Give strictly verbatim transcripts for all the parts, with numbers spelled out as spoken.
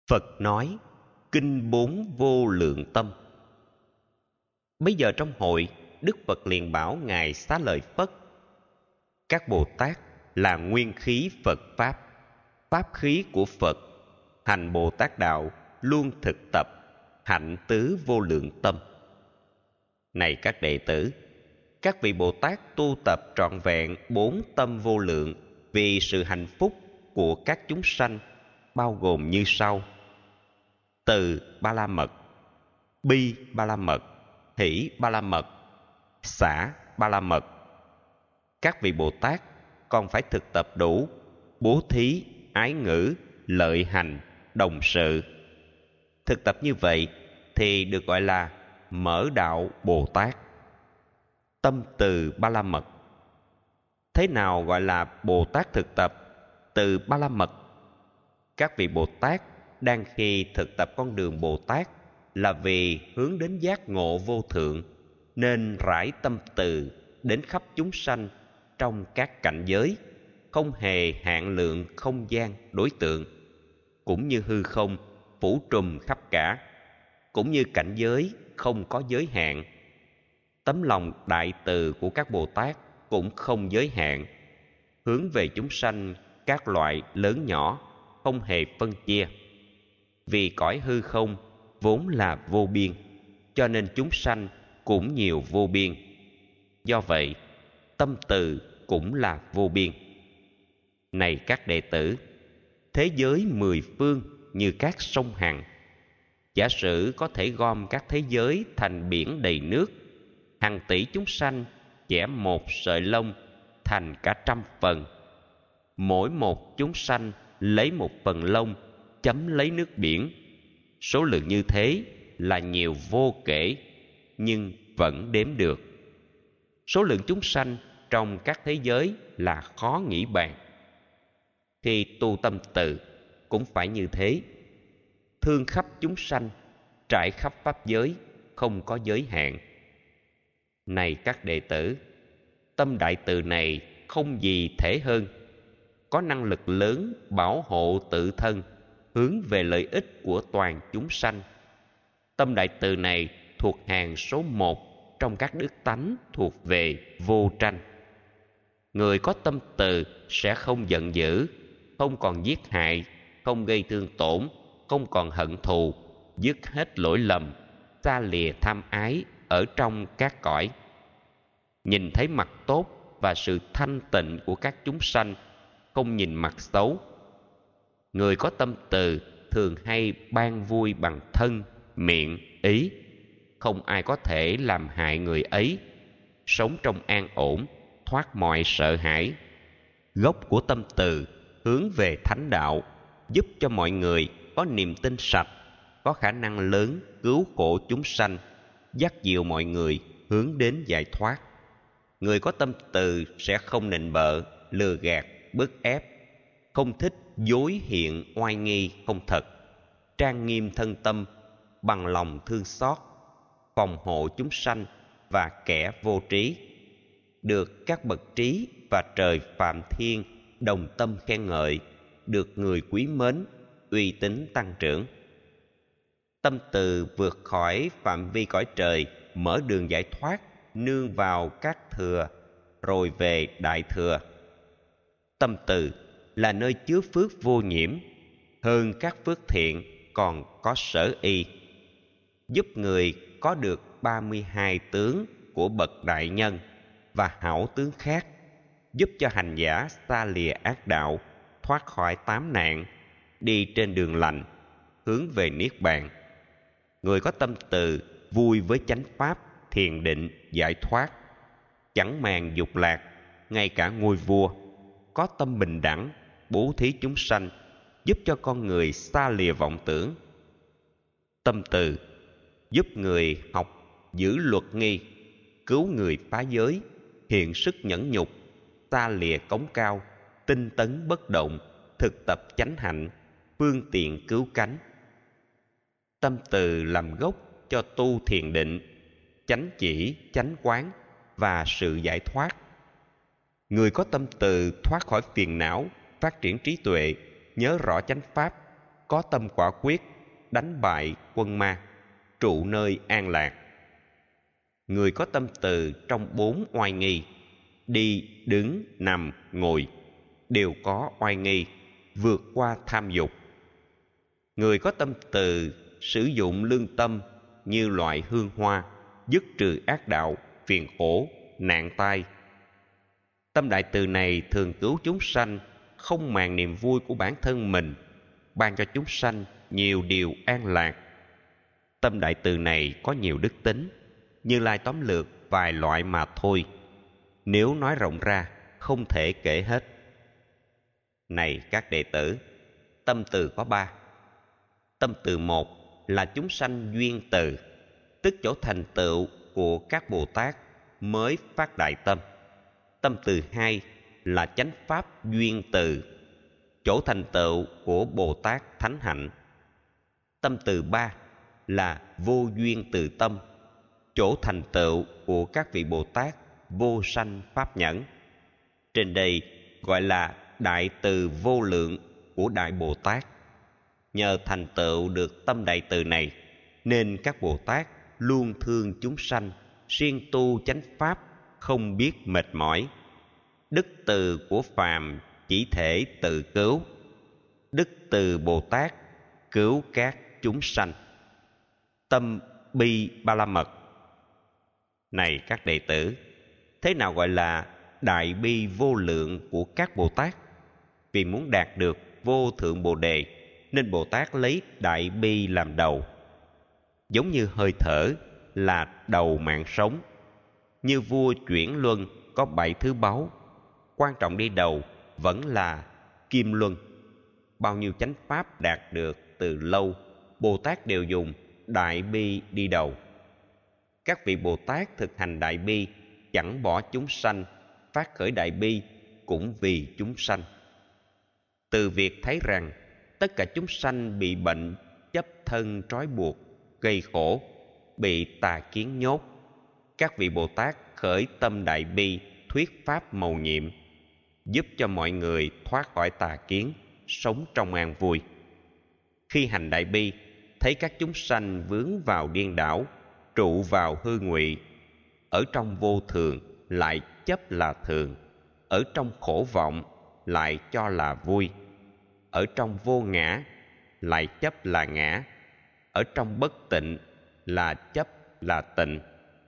Phật nói kinh bốn vô lượng tâm. Bây giờ trong hội, Đức Phật liền bảo Ngài Xá Lợi Phất: các Bồ Tát là nguyên khí Phật Pháp, Pháp khí của Phật, hành Bồ Tát Đạo luôn thực tập, hạnh tứ vô lượng tâm. Này các đệ tử, các vị Bồ Tát tu tập trọn vẹn bốn tâm vô lượng vì sự hạnh phúc của các chúng sanh, bao gồm như sau: từ ba la mật, bi ba la mật, hỷ ba la mật, xả ba la mật. Các vị Bồ Tát còn phải thực tập đủ bố thí, ái ngữ, lợi hành, đồng sự. Thực tập như vậy thì được gọi là mở đạo Bồ Tát. Tâm từ ba la mật. Thế nào gọi là Bồ Tát thực tập từ ba la mật? Các vị Bồ Tát đang khi thực tập con đường Bồ Tát là vì hướng đến giác ngộ vô thượng, nên rải tâm từ đến khắp chúng sanh trong các cảnh giới, không hề hạn lượng không gian đối tượng, cũng như hư không phủ trùm khắp cả, cũng như cảnh giới không có giới hạn. Tấm lòng đại từ của các Bồ Tát cũng không giới hạn, hướng về chúng sanh các loại lớn nhỏ, không hề phân chia. Vì cõi hư không vốn là vô biên, cho nên chúng sanh cũng nhiều vô biên. Do vậy, tâm từ cũng là vô biên. Này các đệ tử, thế giới mười phương như các sông Hằng. Giả sử có thể gom các thế giới thành biển đầy nước, hàng tỷ chúng sanh chẻ một sợi lông thành cả trăm phần. Mỗi một chúng sanh lấy một phần lông chấm lấy nước biển. Số lượng như thế là nhiều vô kể, nhưng vẫn đếm được. Số lượng chúng sanh trong các thế giới là khó nghĩ bàn. Khi tu tâm từ cũng phải như thế, thương khắp chúng sanh, trải khắp pháp giới, không có giới hạn. Này các đệ tử, tâm đại từ này không gì thể hơn, có năng lực lớn bảo hộ tự thân, hướng về lợi ích của toàn chúng sanh. Tâm đại từ này thuộc hàng số một trong các đức tánh thuộc về vô tranh. Người có tâm từ sẽ không giận dữ, không còn giết hại, không gây thương tổn, không còn hận thù, dứt hết lỗi lầm, xa lìa tham ái ở trong các cõi. Nhìn thấy mặt tốt và sự thanh tịnh của các chúng sanh, không nhìn mặt xấu. Người có tâm từ thường hay ban vui bằng thân, miệng, ý. Không ai có thể làm hại người ấy, sống trong an ổn, thoát mọi sợ hãi. Gốc của tâm từ hướng về thánh đạo, giúp cho mọi người có niềm tin sạch, có khả năng lớn cứu khổ chúng sanh, dắt dìu mọi người hướng đến giải thoát. Người có tâm từ sẽ không nịnh bợ, lừa gạt, bức ép, không thích dối hiện oai nghi không thật, trang nghiêm thân tâm bằng lòng thương xót, phòng hộ chúng sanh và kẻ vô trí, được các bậc trí và trời Phạm Thiên đồng tâm khen ngợi, được người quý mến, uy tín tăng trưởng. Tâm từ vượt khỏi phạm vi cõi trời, mở đường giải thoát, nương vào các thừa rồi về đại thừa. Tâm từ là nơi chứa phước vô nhiễm, hơn các phước thiện còn có sở y, giúp người có được ba mươi hai tướng của bậc đại nhân và hảo tướng khác, giúp cho hành giả xa lìa ác đạo, thoát khỏi tám nạn, đi trên đường lành, hướng về niết bàn. Người có tâm từ vui với chánh pháp, thiền định, giải thoát, chẳng màng dục lạc, ngay cả ngôi vua, có tâm bình đẳng, bố thí chúng sanh, giúp cho con người xa lìa vọng tưởng. Tâm từ giúp người học giữ luật nghi, cứu người phá giới, hiện sức nhẫn nhục, xa lìa cống cao, tinh tấn bất động, thực tập chánh hạnh, phương tiện cứu cánh. Tâm từ làm gốc cho tu thiền định, chánh chỉ, chánh quán và sự giải thoát. Người có tâm từ thoát khỏi phiền não, phát triển trí tuệ, nhớ rõ chánh pháp, có tâm quả quyết, đánh bại quân ma, trụ nơi an lạc. Người có tâm từ trong bốn oai nghi, đi, đứng, nằm, ngồi, đều có oai nghi, vượt qua tham dục. Người có tâm từ sử dụng lương tâm như loại hương hoa, dứt trừ ác đạo, phiền khổ, nạn tai. Tâm đại từ này thường cứu chúng sanh, không màng niềm vui của bản thân mình, ban cho chúng sanh nhiều điều an lạc. Tâm đại từ này có nhiều đức tính, Như Lai tóm lược vài loại mà thôi. Nếu nói rộng ra, không thể kể hết. Này các đệ tử, tâm từ có ba. Tâm từ một là chúng sanh duyên từ, tức chỗ thành tựu của các Bồ Tát mới phát đại tâm. Tâm từ hai là chánh pháp duyên từ, chỗ thành tựu của Bồ Tát thánh hạnh. Tâm từ ba là vô duyên từ tâm, chỗ thành tựu của các vị Bồ Tát vô sanh pháp nhẫn. Trên đây gọi là đại từ vô lượng của Đại Bồ Tát. Nhờ thành tựu được tâm đại từ này, nên các Bồ Tát luôn thương chúng sanh, siêng tu chánh pháp, không biết mệt mỏi. Đức từ của phàm chỉ thể tự cứu, đức từ Bồ Tát cứu các chúng sanh. Tâm bi ba la mật. Này các đệ tử, thế nào gọi là đại bi vô lượng của các Bồ Tát? Vì muốn đạt được vô thượng Bồ đề, nên Bồ Tát lấy đại bi làm đầu. Giống như hơi thở là đầu mạng sống, như vua chuyển luân có bảy thứ báu, quan trọng đi đầu vẫn là kim luân. Bao nhiêu chánh pháp đạt được từ lâu, Bồ Tát đều dùng đại bi đi đầu. Các vị Bồ Tát thực hành đại bi, chẳng bỏ chúng sanh, phát khởi đại bi cũng vì chúng sanh. Từ việc thấy rằng tất cả chúng sanh bị bệnh chấp thân trói buộc, gây khổ, bị tà kiến nhốt, các vị Bồ Tát khởi tâm đại bi, thuyết pháp mầu nhiệm, giúp cho mọi người thoát khỏi tà kiến, sống trong an vui. Khi hành đại bi, thấy các chúng sanh vướng vào điên đảo, trụ vào hư ngụy, ở trong vô thường lại chấp là thường, ở trong khổ vọng lại cho là vui, ở trong vô ngã lại chấp là ngã, ở trong bất tịnh là chấp là tịnh.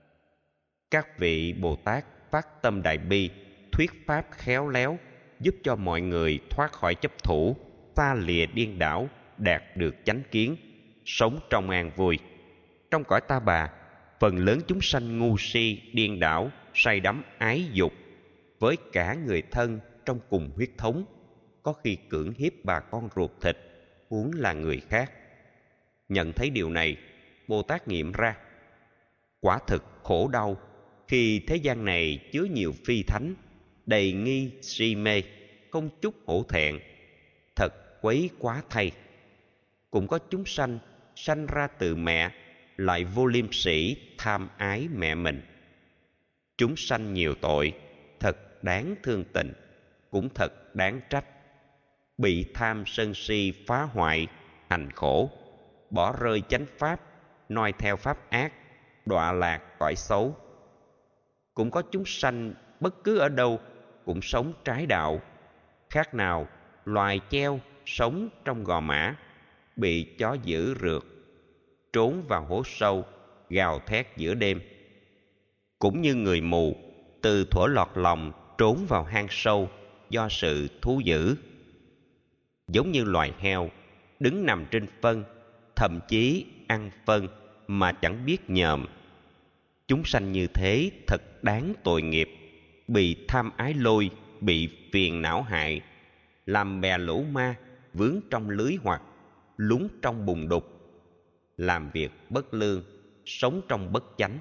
Các vị Bồ Tát phát tâm đại bi, thuyết pháp khéo léo, giúp cho mọi người thoát khỏi chấp thủ, xa lìa điên đảo, đạt được chánh kiến, sống trong an vui. Trong cõi Ta Bà, phần lớn chúng sanh ngu si, điên đảo, say đắm ái dục, với cả người thân trong cùng huyết thống, có khi cưỡng hiếp bà con ruột thịt, huống là người khác. Nhận thấy điều này, Bồ Tát nghiệm ra, quả thực khổ đau khi thế gian này chứa nhiều phi thánh, đầy nghi si mê, không chút hổ thẹn, thật quấy quá thay. Cũng có chúng sanh sanh ra từ mẹ, lại vô liêm sỉ tham ái mẹ mình. Chúng sanh nhiều tội, thật đáng thương tình, cũng thật đáng trách. Bị tham sân si phá hoại, hành khổ, bỏ rơi chánh pháp, noi theo pháp ác, đọa lạc cõi xấu. Cũng có chúng sanh bất cứ ở đâu cũng sống trái đạo, khác nào loài treo sống trong gò mã, bị chó dữ rượt, trốn vào hố sâu, gào thét giữa đêm. Cũng như người mù, từ thuở lọt lòng trốn vào hang sâu do sự thú dữ. Giống như loài heo, đứng nằm trên phân, thậm chí ăn phân mà chẳng biết nhòm. Chúng sanh như thế thật đáng tội nghiệp, bị tham ái lôi, bị phiền não hại, làm bè lũ ma, vướng trong lưới hoặc, lún trong bùn đục, làm việc bất lương, sống trong bất chánh.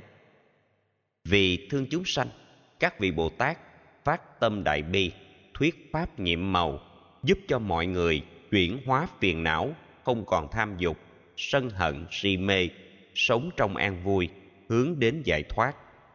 Vì thương chúng sanh, các vị Bồ Tát phát tâm đại bi, thuyết pháp nhiệm màu, giúp cho mọi người chuyển hóa phiền não, không còn tham dục, sân hận, si mê, sống trong an vui, hướng đến giải thoát.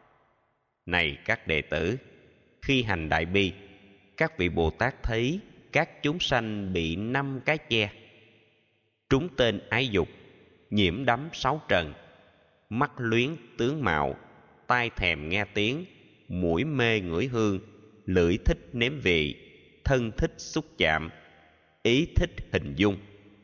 Này các đệ tử, khi hành đại bi, các vị Bồ Tát thấy các chúng sanh bị năm cái che. trúng tên ái dục, nhiễm đắm sáu trần, mắt luyến tướng mạo, tai thèm nghe tiếng, mũi mê ngửi hương, lưỡi thích nếm vị, thân thích xúc chạm, ý thích hình dung.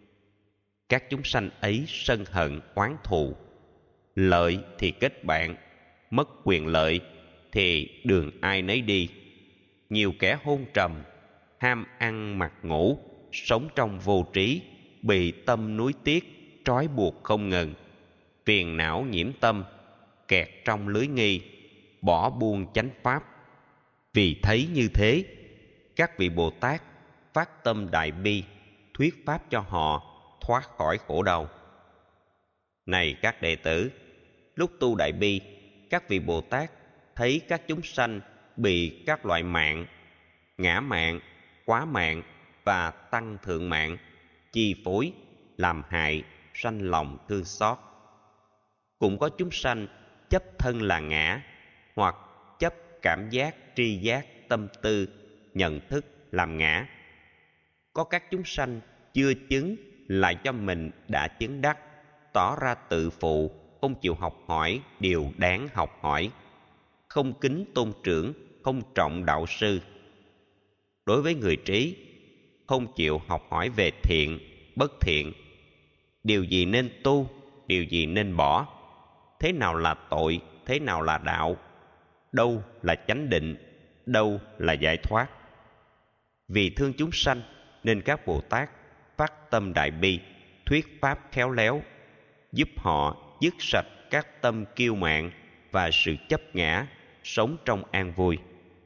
Các chúng sanh ấy sân hận oán thù, lợi thì kết bạn, mất quyền lợi thì đường ai nấy đi. Nhiều kẻ hôn trầm, ham ăn mặc ngủ, sống trong vô trí, bị tâm nuối tiếc trói buộc không ngừng, phiền não nhiễm tâm, kẹt trong lưới nghi, bỏ buông chánh pháp. Vì thấy như thế, các vị Bồ Tát phát tâm đại bi, thuyết pháp cho họ thoát khỏi khổ đau. Này các đệ tử, lúc tu đại bi, các vị Bồ Tát thấy các chúng sanh bị các loại mạng, ngã mạng, quá mạng và tăng thượng mạng chi phối, làm hại, sanh lòng thương xót. Cũng có chúng sanh chấp thân là ngã, hoặc chấp cảm giác, tri giác, tâm tư, nhận thức làm ngã. Có các chúng sanh chưa chứng lại cho mình đã chứng đắc, tỏ ra tự phụ, không chịu học hỏi điều đáng học hỏi, không kính tôn trưởng, không trọng đạo sư. Đối với người trí, không chịu học hỏi về thiện, bất thiện, điều gì nên tu, điều gì nên bỏ, thế nào là tội, thế nào là đạo, đâu là chánh định, đâu là giải thoát. Vì thương chúng sanh nên các Bồ Tát phát tâm đại bi, thuyết pháp khéo léo, giúp họ dứt sạch các tâm kiêu mạn và sự chấp ngã, sống trong an vui.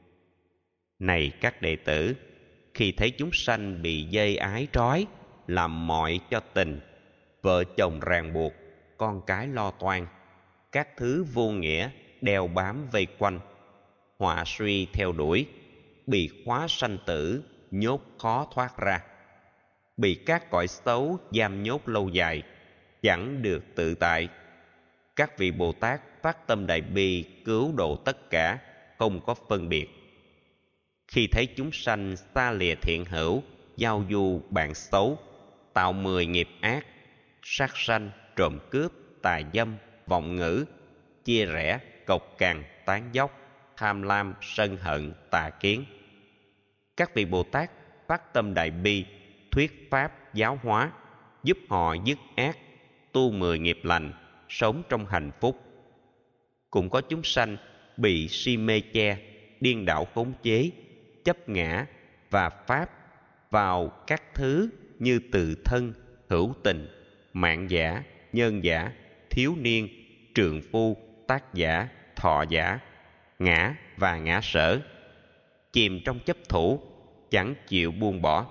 Này các đệ tử, khi thấy chúng sanh bị dây ái trói, làm mọi cho tình, vợ chồng ràng buộc, con cái lo toan, các thứ vô nghĩa đeo bám vây quanh, họa suy theo đuổi, bị khóa sanh tử, nhốt khó thoát ra, bị các cõi xấu giam nhốt lâu dài, chẳng được tự tại, các vị Bồ Tát phát tâm đại bi cứu độ tất cả, không có phân biệt. Khi thấy chúng sanh xa lìa thiện hữu, giao du bạn xấu, tạo mười nghiệp ác, sát sanh, trộm cướp, tà dâm, vọng ngữ, chia rẽ, cộc cằn, tán dóc, tham lam, sân hận, tà kiến, các vị Bồ Tát phát tâm đại bi, thuyết pháp giáo hóa, giúp họ dứt ác, tu mười nghiệp lành, sống trong hạnh phúc. Cũng có chúng sanh bị si mê che, điên đảo khống chế, chấp ngã và pháp vào các thứ như tự thân, hữu tình, mạng giả, nhân giả, thiếu niên, trượng phu, tác giả, thọ giả, ngã và ngã sở, chìm trong chấp thủ, chẳng chịu buông bỏ.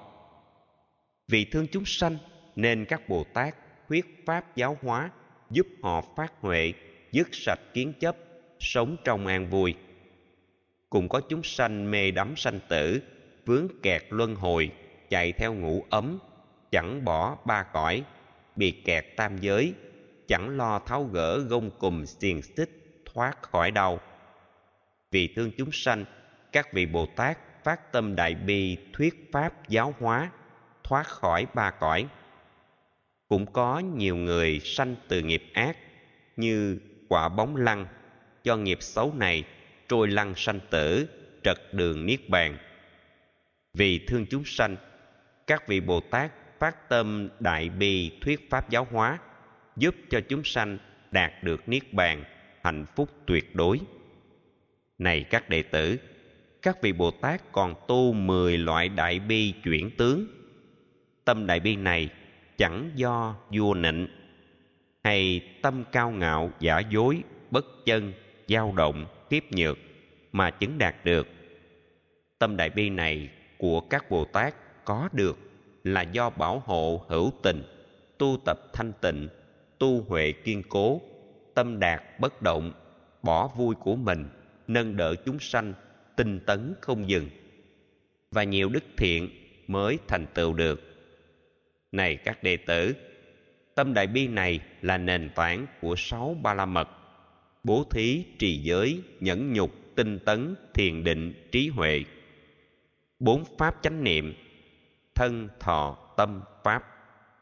Vì thương chúng sanh nên các Bồ Tát thuyết pháp giáo hóa, giúp họ phát huệ, dứt sạch kiến chấp, sống trong an vui. Cũng có chúng sanh mê đắm sanh tử, vướng kẹt luân hồi, chạy theo ngũ ấm, chẳng bỏ ba cõi, bị kẹt tam giới, chẳng lo tháo gỡ gông cùm xiềng xích, thoát khỏi đau. Vì thương chúng sanh, các vị Bồ Tát phát tâm đại bi thuyết pháp giáo hóa, thoát khỏi ba cõi. Cũng có nhiều người sanh từ nghiệp ác, như quả bóng lăn, do nghiệp xấu này trôi lăn sanh tử, trật đường niết bàn. Vì thương chúng sanh, các vị Bồ Tát phát tâm đại bi thuyết pháp giáo hóa, giúp cho chúng sanh đạt được niết bàn, hạnh phúc tuyệt đối. Này các đệ tử, các vị Bồ Tát còn tu mười loại đại bi chuyển tướng. Tâm đại bi này chẳng do vua nịnh, hay tâm cao ngạo giả dối, bất chân, dao động, kiếp nhược mà chứng đạt được. Tâm đại bi này của các Bồ Tát có được là do bảo hộ hữu tình, tu tập thanh tịnh, tu huệ kiên cố, tâm đạt bất động, bỏ vui của mình, nâng đỡ chúng sanh, tinh tấn không dừng, và nhiều đức thiện mới thành tựu được. Này các đệ tử, tâm đại bi này là nền tảng của sáu ba la mật: bố thí, trì giới, nhẫn nhục, tinh tấn, thiền định, trí huệ, bốn pháp chánh niệm, thân, thọ, tâm, pháp.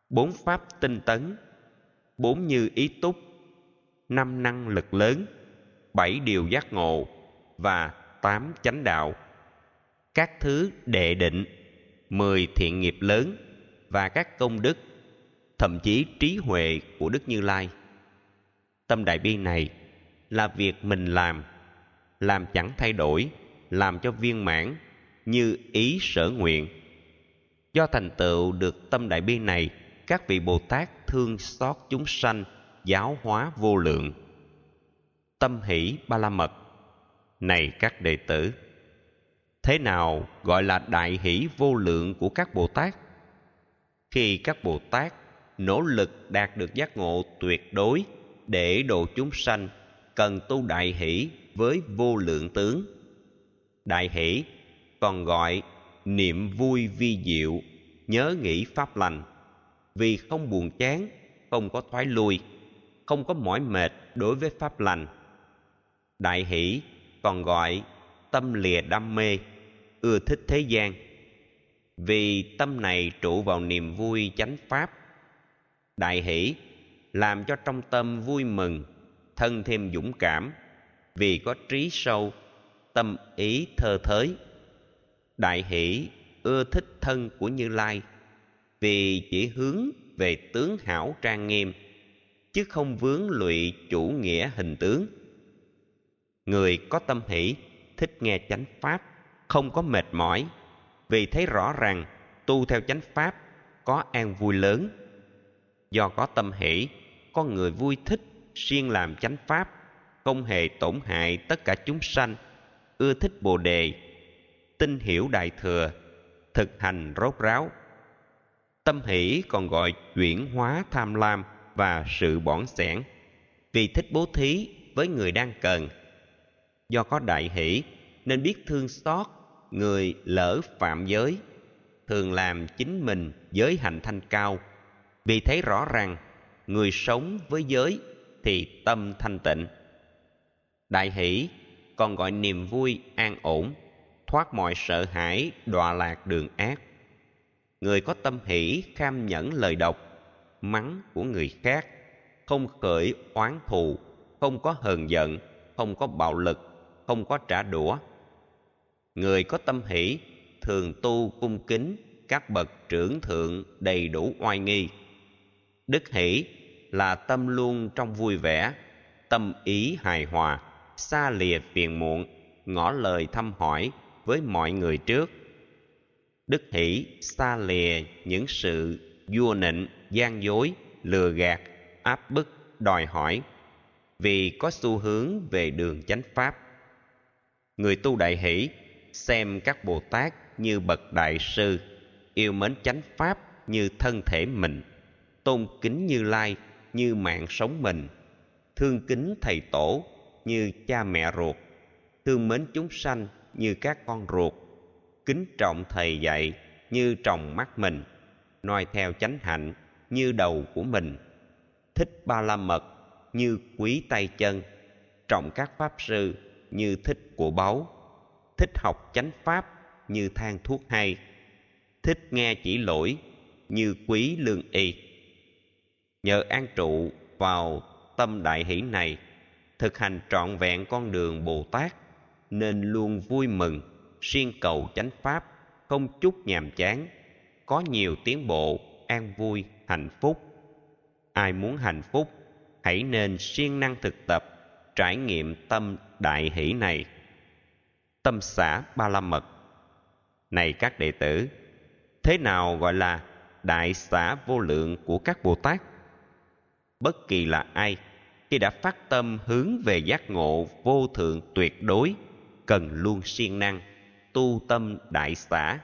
bốn pháp tinh tấn, bốn như ý túc, năm năng lực lớn, bảy điều giác ngộ và tám chánh đạo, các thứ đệ định, mười thiện nghiệp lớn và các công đức, thậm chí trí huệ của Đức Như Lai. Tâm Đại Bi này là việc mình làm, làm chẳng thay đổi, làm cho viên mãn như ý sở nguyện. Do thành tựu được tâm Đại Bi này, các vị Bồ Tát thương xót chúng sanh, giáo hóa vô lượng. Tâm hỷ ba la mật. Này các đệ tử, thế nào gọi là đại hỷ vô lượng của các Bồ Tát? Khi các Bồ Tát nỗ lực đạt được giác ngộ tuyệt đối để độ chúng sanh, cần tu đại hỷ với vô lượng tướng. Đại hỷ còn gọi niệm vui vi diệu, nhớ nghĩ pháp lành, vì không buồn chán, không có thoái lui, không có mỏi mệt đối với pháp lành. Đại hỷ còn gọi tâm lìa đam mê, ưa thích thế gian, vì tâm này trụ vào niềm vui chánh pháp. Đại hỷ làm cho trong tâm vui mừng, thân thêm dũng cảm, vì có trí sâu, tâm ý thơ thới. Đại hỷ ưa thích thân của Như Lai, vì chỉ hướng về tướng hảo trang nghiêm, chứ không vướng lụy chủ nghĩa hình tướng. Người có tâm hỷ thích nghe chánh pháp, không có mệt mỏi, vì thấy rõ rằng tu theo chánh pháp có an vui lớn. Do có tâm hỷ, con người vui thích siêng làm chánh pháp, không hề tổn hại tất cả chúng sanh, ưa thích Bồ đề, tin hiểu đại thừa, thực hành rốt ráo. Tâm hỷ còn gọi chuyển hóa tham lam và sự bỏn xẻn, vì thích bố thí với người đang cần. Do có đại hỷ nên biết thương xót người lỡ phạm giới, thường làm chính mình giới hạnh thanh cao, vì thấy rõ rằng người sống với giới thì tâm thanh tịnh. Đại hỷ còn gọi niềm vui an ổn, thoát mọi sợ hãi đọa lạc đường ác. Người có tâm hỷ kham nhẫn lời độc, mắng của người khác, không khởi oán thù, không có hờn giận, không có bạo lực, không có trả đũa. Người có tâm hỷ thường tu cung kính các bậc trưởng thượng đầy đủ oai nghi. Đức hỷ là tâm luôn trong vui vẻ, tâm ý hài hòa, xa lìa phiền muộn, ngỏ lời thăm hỏi với mọi người trước. Đức hỷ xa lìa những sự vua nịnh, gian dối, lừa gạt, áp bức, đòi hỏi, vì có xu hướng về đường chánh pháp. Người tu đại hỷ xem các Bồ Tát như bậc đại sư, yêu mến chánh pháp như thân thể mình, tôn kính Như Lai như mạng sống mình, thương kính thầy tổ như cha mẹ ruột, thương mến chúng sanh như các con ruột, kính trọng thầy dạy như tròng mắt mình, noi theo chánh hạnh như đầu của mình, thích ba la mật như quý tay chân, trọng các pháp sư như thích của báu, thích học chánh pháp như than thuốc hay, thích nghe chỉ lỗi như quý lương y. Nhờ an trụ vào tâm đại hỷ này, thực hành trọn vẹn con đường Bồ Tát, nên luôn vui mừng, siêng cầu chánh pháp, không chút nhàm chán, có nhiều tiến bộ, an vui, hạnh phúc. Ai muốn hạnh phúc, hãy nên siêng năng thực tập, trải nghiệm tâm đại hỷ này. Tâm xả ba la mật. Này các đệ tử, thế nào gọi là đại xả vô lượng của các Bồ Tát? Bất kỳ là ai, khi đã phát tâm hướng về giác ngộ vô thượng tuyệt đối, cần luôn siêng năng tu tâm đại xả.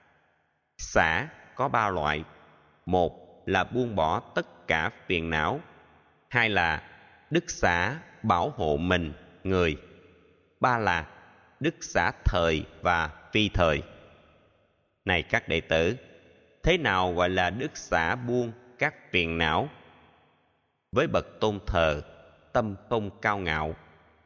Xả có ba loại: một là buông bỏ tất cả phiền não, hai là đức xả bảo hộ mình người, ba là đức xả thời và phi thời. Này các đệ tử, thế nào gọi là đức xả buông các phiền não? Với bậc tôn thờ, tâm không cao ngạo;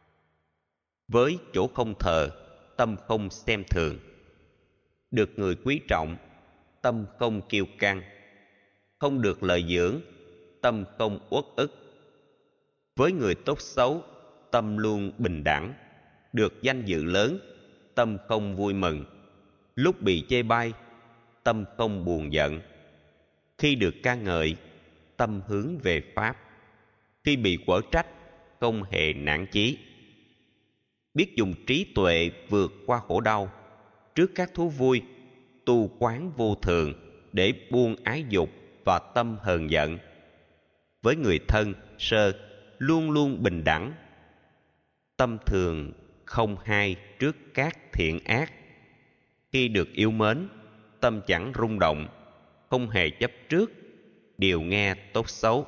với chỗ không thờ, tâm không xem thường; được người quý trọng, tâm không kiêu căng; không được lợi dưỡng, tâm không uất ức. Với người tốt xấu, tâm luôn bình đẳng. Được danh dự lớn, tâm không vui mừng. Lúc bị chê bai, tâm không buồn giận. Khi được ca ngợi, tâm hướng về Pháp. Khi bị quở trách, không hề nản chí. Biết dùng trí tuệ vượt qua khổ đau. Trước các thú vui, tu quán vô thường để buông ái dục và tâm hờn giận. Với người thân, sơ, luôn luôn bình đẳng. Tâm thường không hai trước các thiện ác. Khi được yêu mến, tâm chẳng rung động, không hề chấp trước, điều nghe tốt xấu.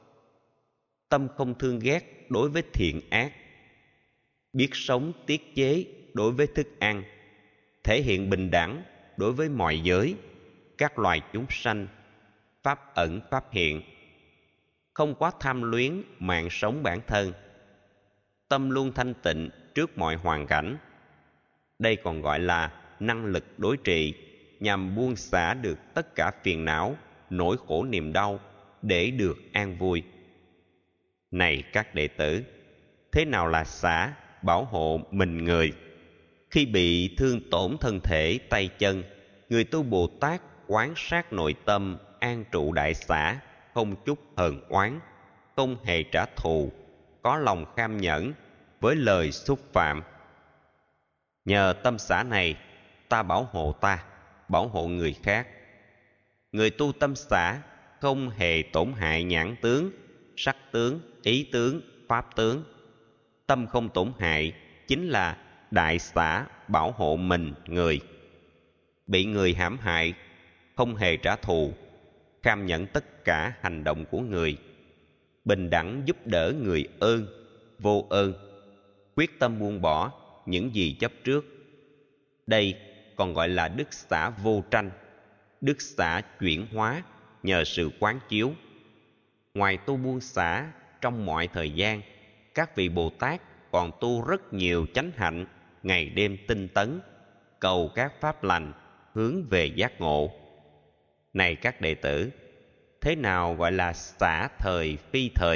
Tâm không thương ghét đối với thiện ác. Biết sống tiết chế đối với thức ăn. Thể hiện bình đẳng đối với mọi giới, các loài chúng sanh, pháp ẩn pháp hiện. Không quá tham luyến mạng sống bản thân. Tâm luôn thanh tịnh trước mọi hoàn cảnh. Đây còn gọi là năng lực đối trị, nhằm buông xả được tất cả phiền não, nỗi khổ niềm đau để được an vui. Này các đệ tử, thế nào là xả, bảo hộ mình người? Khi bị thương tổn thân thể, tay chân, người tu Bồ Tát quán sát nội tâm, an trụ đại xả, không chút hờn oán, không hề trả thù, có lòng kham nhẫn với lời xúc phạm. Nhờ tâm xả này, ta bảo hộ ta, bảo hộ người khác. Người tu tâm xả không hề tổn hại nhãn tướng, sắc tướng, ý tướng, pháp tướng. Tâm không tổn hại chính là đại xả bảo hộ mình người. Bị người hãm hại, không hề trả thù, kham nhẫn tất cả hành động của người, bình đẳng giúp đỡ người ơn, vô ơn, quyết tâm buông bỏ những gì chấp trước. Đây còn gọi là đức xả vô tranh, đức xả chuyển hóa nhờ sự quán chiếu. Ngoài tu buông xả trong mọi thời gian, các vị Bồ Tát còn tu rất nhiều chánh hạnh, ngày đêm tinh tấn, cầu các pháp lành, hướng về giác ngộ. Này các đệ tử, thế nào gọi là xả thời phi thời?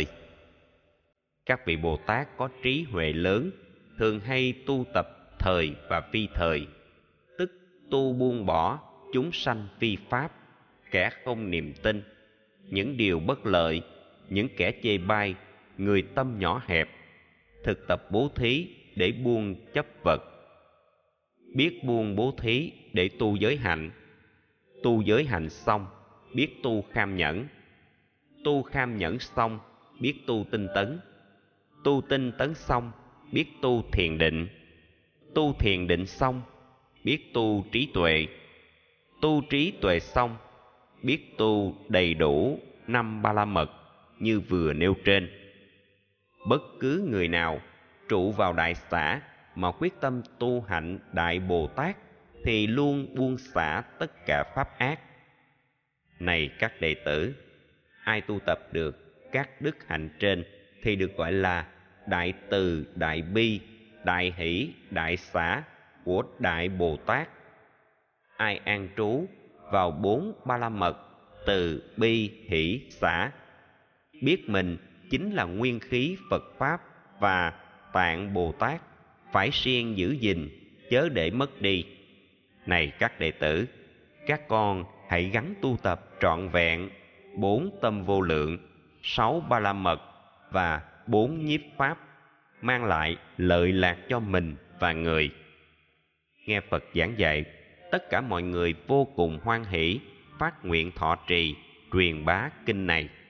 Các vị Bồ Tát có trí huệ lớn, thường hay tu tập thời và phi thời, tức tu buông bỏ chúng sanh phi pháp, kẻ không niềm tin, những điều bất lợi, những kẻ chê bai, người tâm nhỏ hẹp, thực tập bố thí để buông chấp vật. Biết buông bố thí để tu giới hạnh. Tu giới hạnh xong, biết tu kham nhẫn. Tu kham nhẫn xong, biết tu tinh tấn. Tu tinh tấn xong, biết tu thiền định. Tu thiền định xong, biết tu trí tuệ. Tu trí tuệ xong, biết tu đầy đủ năm ba la mật như vừa nêu trên. Bất cứ người nào trụ vào đại xả mà quyết tâm tu hạnh đại Bồ Tát thì luôn buông xả tất cả pháp ác. Này các đệ tử, ai tu tập được các đức hạnh trên thì được gọi là đại từ, đại bi, đại hỷ, đại xả của đại Bồ Tát. Ai an trú vào bốn ba la mật từ bi hỷ xả, biết mình chính là nguyên khí Phật Pháp và tạng Bồ Tát, phải siêng giữ gìn, chớ để mất đi. Này các đệ tử, các con hãy gắng tu tập trọn vẹn bốn tâm vô lượng, sáu ba la mật và bốn nhiếp pháp, mang lại lợi lạc cho mình và người. Nghe Phật giảng dạy, tất cả mọi người vô cùng hoan hỷ, phát nguyện thọ trì, truyền bá kinh này.